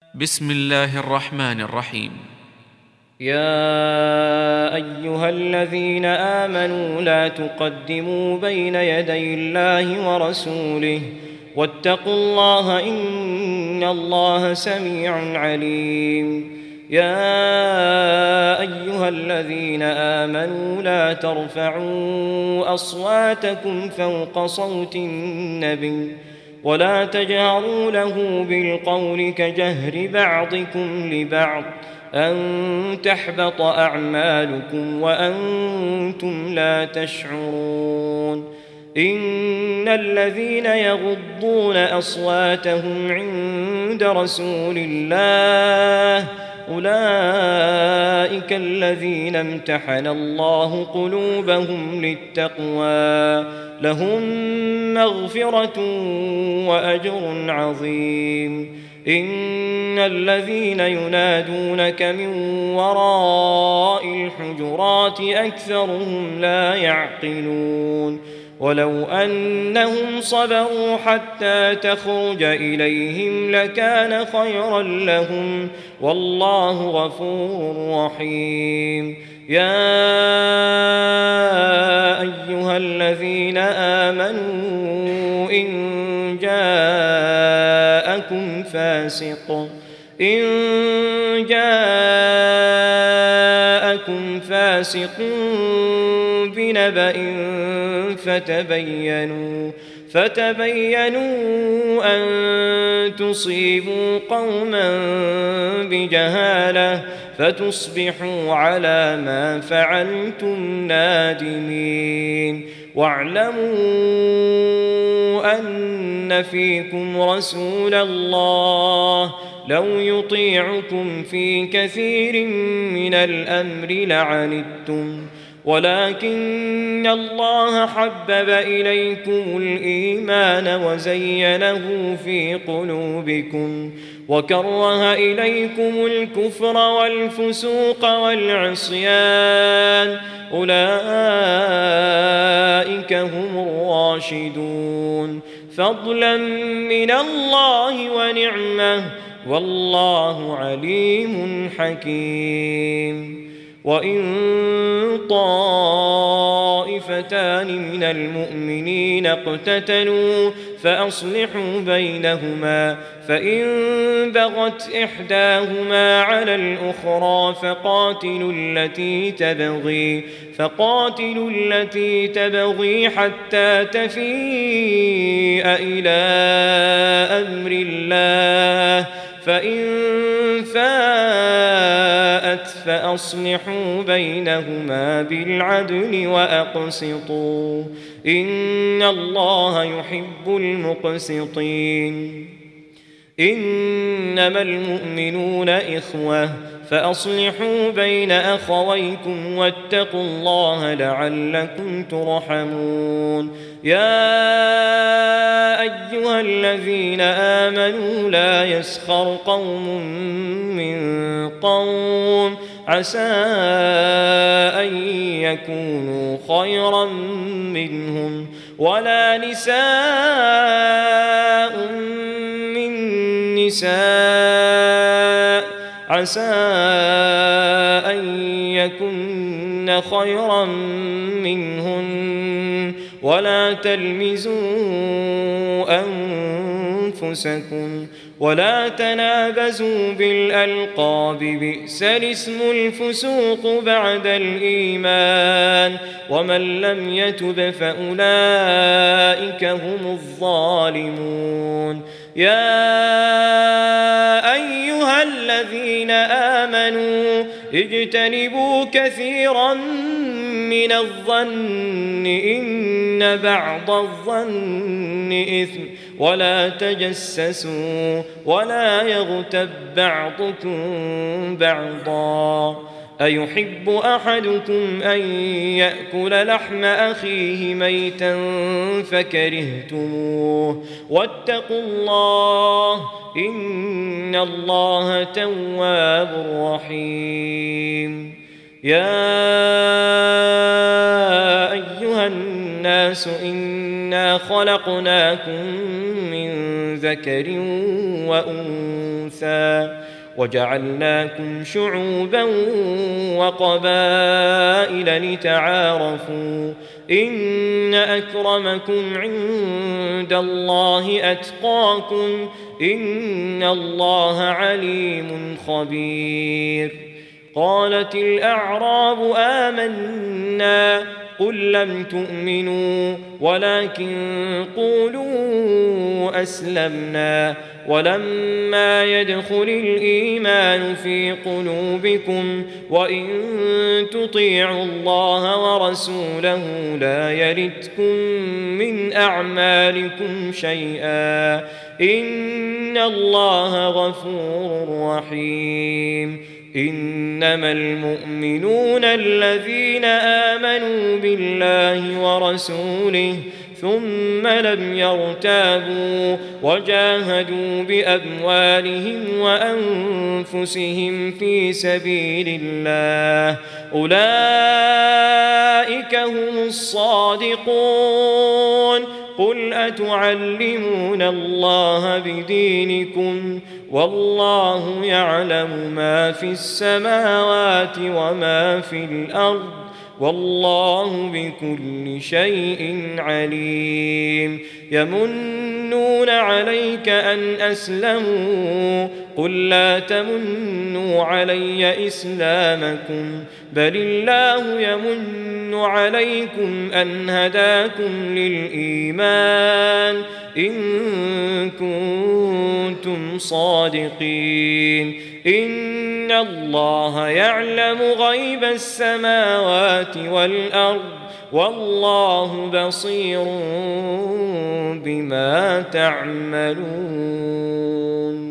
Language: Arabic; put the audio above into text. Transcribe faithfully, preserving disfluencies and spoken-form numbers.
بسم الله الرحمن الرحيم. يا أيها الذين آمنوا لا تقدموا بين يدي الله ورسوله واتقوا الله إن الله سميع عليم. يا أيها الذين آمنوا لا ترفعوا أصواتكم فوق صوت النبي ولا تجهروا له بالقول كجهر بعضكم لبعض أن تحبط أعمالكم وأنتم لا تشعرون. إن الذين يغضون أصواتهم عند رسول الله أولئك الذين امتحن الله قلوبهم للتقوى لهم مغفرة وأجر عظيم. إن الذين ينادونك من وراء الحجرات أكثرهم لا يعقلون. ولو أنهم صبروا حتى تخرج إليهم لكان خيرا لهم والله غفور رحيم. يا أيها الذين آمنوا إن جاءكم فاسق إن جاءكم فاسق بنبأ فتبينوا فتبينوا أن تصيبوا قوما بجهالة فتصبحوا على ما فعلتم نادمين. واعلموا أن فيكم رسول الله لو يطيعكم في كثير من الأمر لعنتم ولكن الله حبب إليكم الإيمان وزينه في قلوبكم وكره إليكم الكفر والفسوق والعصيان أولئك هم الراشدون فضلا من الله ونعمة والله عليم حكيم. وإن طائفتان من المؤمنين اقتتلوا فأصلحوا بينهما فإن بغت إحداهما على الأخرى فقاتلوا التي تبغي فقاتلوا التي تبغي حتى تفيء إلى أمر الله فإن فاءت فأصلحوا بينهما بالعدل وأقسطوا إن الله يحب المقسطين. إنما المؤمنون إخوة فأصلحوا بين أخويكم واتقوا الله لعلكم ترحمون. يا أيها الذين آمنوا لا يسخر قوم من قوم عسى أن يكونوا خيرا منهم ولا نساء من نساء عسى أن يكن خيرا منهن ولا تلمزوا أنفسكم ولا تنابزوا بالألقاب بئس الاسم الفسوق بعد الإيمان ومن لم يتب فأولئك هم الظالمون. يا أيها الذين آمنوا اجتنبوا كثيرا من الظن إن بعض الظن إثم ولا تجسسوا ولا يغتب بعضكم بعضا أيحب أحدكم أن يأكل لحم أخيه ميتا فكرهتموه واتقوا الله إن الله تواب رحيم. يا أيها الناس إنا خلقناكم من ذكر وأنثى وجعلناكم شعوبا وقبائل لتعارفوا إن أكرمكم عند الله أتقاكم إن الله عليم خبير. قالت الأعراب آمنا قل لم تؤمنوا ولكن قولوا أسلمنا ولما يدخل الإيمان في قلوبكم وإن تطيعوا الله ورسوله لا يلتكم من أعمالكم شيئا إن الله غفور رحيم. إنما المؤمنون الذين آمنوا بالله ورسوله ثم لم يرتابوا وجاهدوا بأموالهم وأنفسهم في سبيل الله أولئك هم الصادقون. قل أتعلمون الله بدينكم والله يعلم ما في السماوات وما في الأرض والله بكل شيء عليم. يمنون عليك أن أسلموا قل لا تمنوا علي إسلامكم بل الله يمن عليكم أن هداكم للإيمان إن كنتم صادقين. إن الله يعلم غيب السماوات والأرض والله بصير بما تعملون.